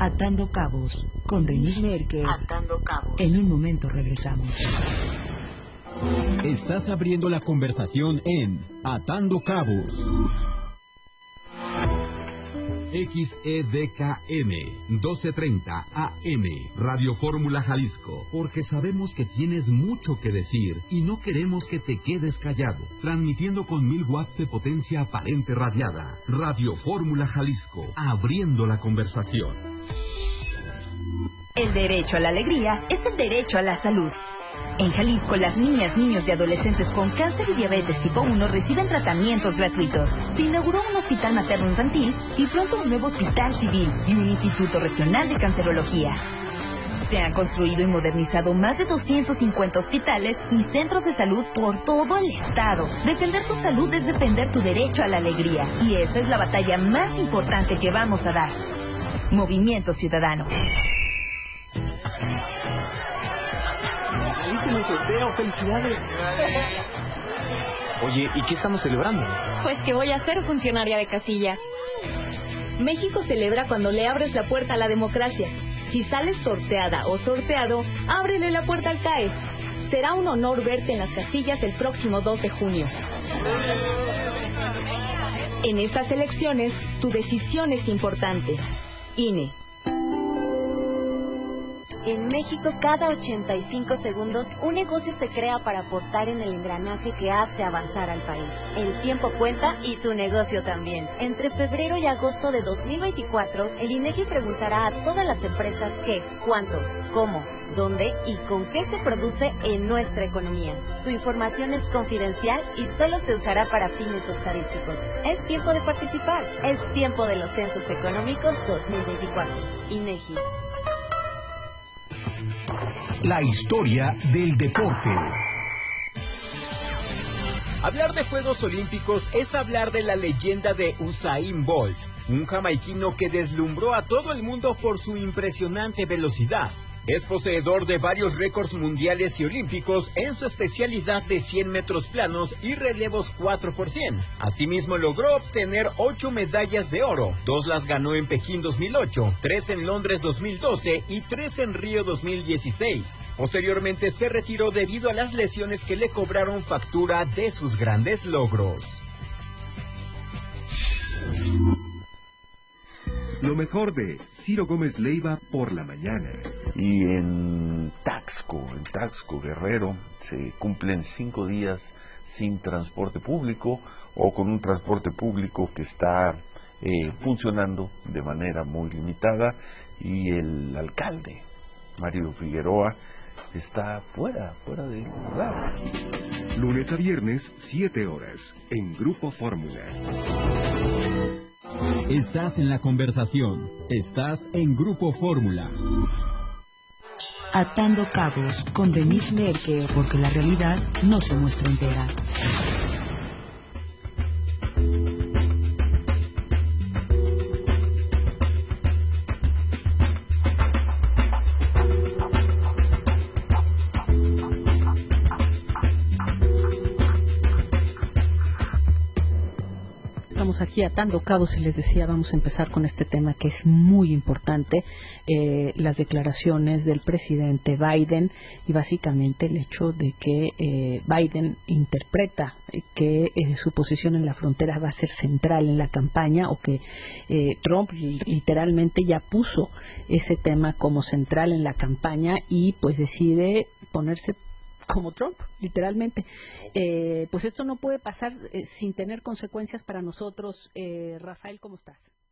Atando Cabos, con Denise Merker. Atando Cabos. En un momento regresamos. Estás abriendo la conversación en Atando Cabos. XEDKM 1230 AM, Radio Fórmula Jalisco, porque sabemos que tienes mucho que decir y no queremos que te quedes callado. Transmitiendo con 1000 watts de potencia aparente radiada. Radio Fórmula Jalisco, abriendo la conversación. El derecho a la alegría es el derecho a la salud. En Jalisco, las niñas, niños y adolescentes con cáncer y diabetes tipo 1 reciben tratamientos gratuitos. Se inauguró un hospital materno-infantil y pronto un nuevo hospital civil y un instituto regional de cancerología. Se han construido y modernizado más de 250 hospitales y centros de salud por todo el estado. Defender tu salud es defender tu derecho a la alegría. Y esa es la batalla más importante que vamos a dar. Movimiento Ciudadano. En el sorteo, felicidades. Oye, ¿y qué estamos celebrando? Pues que voy a ser funcionaria de casilla. México celebra cuando le abres la puerta a la democracia. Si sales sorteada o sorteado, ábrele la puerta al CAE. Será un honor verte en las casillas el próximo 2 de junio. En estas elecciones, tu decisión es importante. INE. En México, cada 85 segundos, un negocio se crea para aportar en el engranaje que hace avanzar al país. El tiempo cuenta y tu negocio también. Entre febrero y agosto de 2024, el INEGI preguntará a todas las empresas qué, cuánto, cómo, dónde y con qué se produce en nuestra economía. Tu información es confidencial y solo se usará para fines estadísticos. Es tiempo de participar. Es tiempo de los Censos Económicos 2024. INEGI. La historia del deporte. Hablar de Juegos Olímpicos es hablar de la leyenda de Usain Bolt, un jamaiquino que deslumbró a todo el mundo por su impresionante velocidad. Es poseedor de varios récords mundiales y olímpicos en su especialidad de 100 metros planos y relevos 4%. Asimismo logró obtener 8 medallas de oro, 2 las ganó en Pekín 2008, 3 en Londres 2012 y 3 en Río 2016. Posteriormente se retiró debido a las lesiones que le cobraron factura de sus grandes logros. Lo mejor de Ciro Gómez Leiva por la mañana. Y en Taxco Guerrero, se cumplen 5 días sin transporte público o con un transporte público que está funcionando de manera muy limitada, y el alcalde, Mario Figueroa, está fuera de lugar. Lunes a viernes, 7 horas, en Grupo Fórmula. Estás en la conversación. Estás en Grupo Fórmula. Atando Cabos, con Denise Merker, porque la realidad no se muestra entera. Estamos aquí atando cabos y les decía, vamos a empezar con este tema que es muy importante, las declaraciones del presidente Biden y básicamente el hecho de que Biden interpreta que su posición en la frontera va a ser central en la campaña, o que Trump literalmente ya puso ese tema como central en la campaña y pues decide ponerse como Trump, literalmente. Pues esto no puede pasar sin tener consecuencias para nosotros. Rafael, ¿cómo estás?